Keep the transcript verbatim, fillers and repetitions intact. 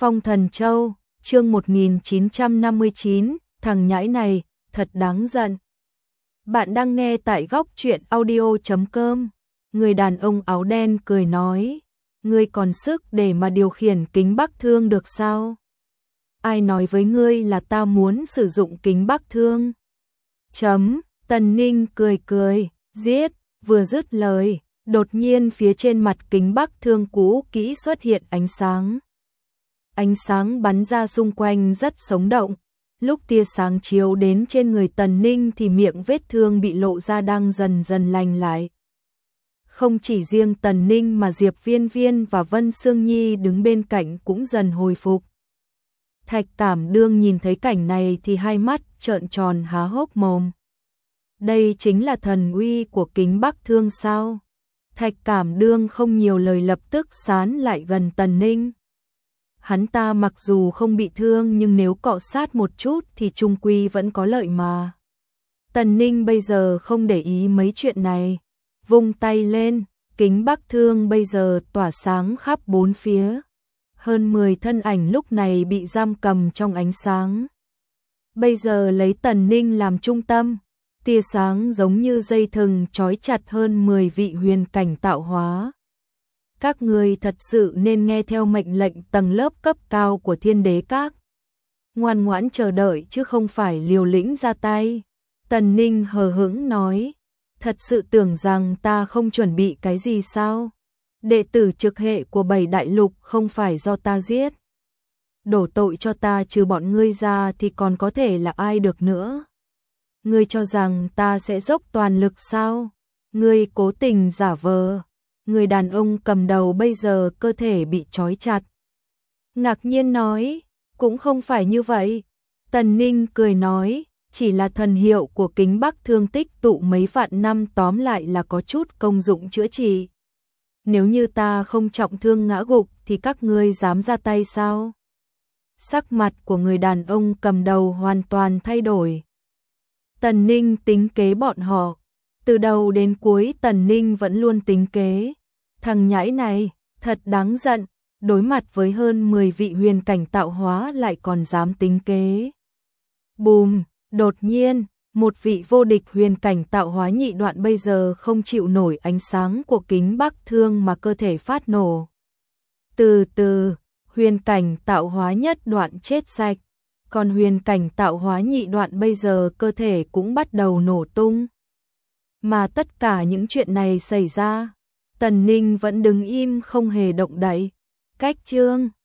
Phong Thần Châu, chương một nghìn chín trăm năm mươi chín, thằng nhãi này, thật đáng giận. Bạn đang nghe tại góc truyện audio chấm com. Người đàn ông áo đen cười nói, ngươi còn sức để mà điều khiển kính Bắc Thương được sao? Ai nói với ngươi là ta muốn sử dụng kính Bắc Thương? Chấm, Tần Ninh cười cười, giết, vừa dứt lời, đột nhiên phía trên mặt kính Bắc Thương cũ kỹ xuất hiện ánh sáng. Ánh sáng bắn ra xung quanh rất sống động, lúc tia sáng chiếu đến trên người Tần Ninh thì miệng vết thương bị lộ ra đang dần dần lành lại. Không chỉ riêng Tần Ninh mà Diệp Viên Viên và Vân Sương Nhi đứng bên cạnh cũng dần hồi phục. Thạch Cảm Đương nhìn thấy cảnh này thì hai mắt trợn tròn há hốc mồm. Đây chính là thần uy của kính Bắc Thương sao? Thạch Cảm Đương không nhiều lời lập tức sán lại gần Tần Ninh. Hắn ta mặc dù không bị thương nhưng nếu cọ sát một chút thì chung quy vẫn có lợi mà. Tần Ninh bây giờ không để ý mấy chuyện này. Vung tay lên, kính Bắc Thương bây giờ tỏa sáng khắp bốn phía. Hơn mười thân ảnh lúc này bị giam cầm trong ánh sáng. Bây giờ lấy Tần Ninh làm trung tâm, tia sáng giống như dây thừng trói chặt hơn mười vị huyền cảnh tạo hóa. Các người thật sự nên nghe theo mệnh lệnh tầng lớp cấp cao của Thiên Đế Các. Ngoan ngoãn chờ đợi chứ không phải liều lĩnh ra tay. Tần Ninh hờ hững nói, thật sự tưởng rằng ta không chuẩn bị cái gì sao? Đệ tử trực hệ của bảy đại lục không phải do ta giết. Đổ tội cho ta trừ bọn ngươi ra thì còn có thể là ai được nữa? Ngươi cho rằng ta sẽ dốc toàn lực sao? Ngươi cố tình giả vờ. Người đàn ông cầm đầu bây giờ cơ thể bị trói chặt. Ngạc nhiên nói, cũng không phải như vậy. Tần Ninh cười nói, chỉ là thần hiệu của kính Bắc Thương tích tụ mấy vạn năm tóm lại là có chút công dụng chữa trị. Nếu như ta không trọng thương ngã gục thì các ngươi dám ra tay sao? Sắc mặt của người đàn ông cầm đầu hoàn toàn thay đổi. Tần Ninh tính kế bọn họ. Từ đầu đến cuối Tần Ninh vẫn luôn tính kế. Thằng nhãi này, thật đáng giận, đối mặt với hơn mười vị huyền cảnh tạo hóa lại còn dám tính kế. Bùm, đột nhiên, một vị vô địch huyền cảnh tạo hóa nhị đoạn bây giờ không chịu nổi ánh sáng của kính Bắc Thương mà cơ thể phát nổ. Từ từ, huyền cảnh tạo hóa nhất đoạn chết sạch, còn huyền cảnh tạo hóa nhị đoạn bây giờ cơ thể cũng bắt đầu nổ tung. Mà tất cả những chuyện này xảy ra, Tần Ninh vẫn đứng im không hề động đậy. Cách chương